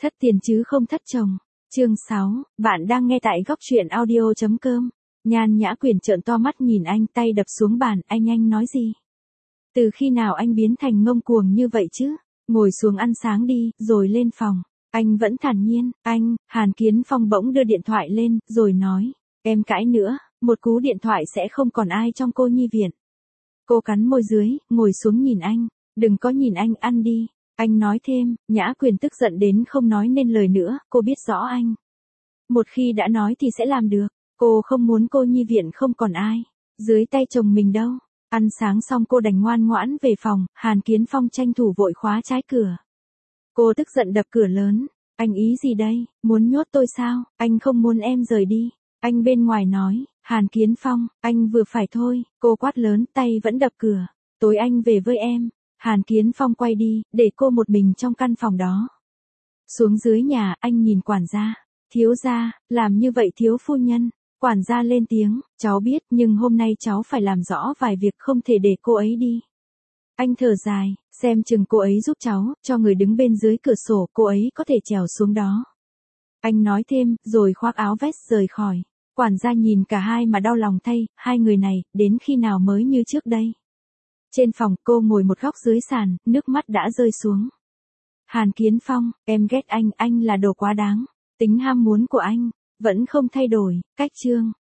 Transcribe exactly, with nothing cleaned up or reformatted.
Thất tiền chứ không thất chồng. Chương sáu, bạn đang nghe tại góc truyện audio chấm com. Nhan Nhã Quyền trợn to mắt nhìn anh, tay đập xuống bàn, anh anh nói gì? Từ khi nào anh biến thành ngông cuồng như vậy chứ? Ngồi xuống ăn sáng đi, rồi lên phòng. Anh vẫn thản nhiên, anh, Hàn Kiến Phong bỗng đưa điện thoại lên, rồi nói, em cãi nữa, một cú điện thoại sẽ không còn ai trong cô nhi viện. Cô cắn môi dưới, ngồi xuống nhìn anh, đừng có nhìn anh, ăn đi. Anh nói thêm, Nhã Quyền tức giận đến không nói nên lời nữa, cô biết rõ anh. Một khi đã nói thì sẽ làm được, cô không muốn cô nhi viện không còn ai, dưới tay chồng mình đâu. Ăn sáng xong cô đành ngoan ngoãn về phòng, Hàn Kiến Phong tranh thủ vội khóa trái cửa. Cô tức giận đập cửa lớn, anh ý gì đây, muốn nhốt tôi sao, anh không muốn em rời đi. Anh bên ngoài nói, Hàn Kiến Phong, anh vừa phải thôi, cô quát lớn, tay vẫn đập cửa, tối anh về với em. Hàn Kiến Phong quay đi, để cô một mình trong căn phòng đó. Xuống dưới nhà, anh nhìn quản gia, thiếu gia, làm như vậy thiếu phu nhân. Quản gia lên tiếng, cháu biết nhưng hôm nay cháu phải làm rõ vài việc không thể để cô ấy đi. Anh thở dài, xem chừng cô ấy giúp cháu, cho người đứng bên dưới cửa sổ, cô ấy có thể trèo xuống đó. Anh nói thêm, rồi khoác áo vest rời khỏi. Quản gia nhìn cả hai mà đau lòng thay, hai người này, đến khi nào mới như trước đây. Trên phòng, cô ngồi một góc dưới sàn, nước mắt đã rơi xuống. Hàn Kiến Phong, em ghét anh, anh là đồ quá đáng. Tính ham muốn của anh, vẫn không thay đổi. Cách chương.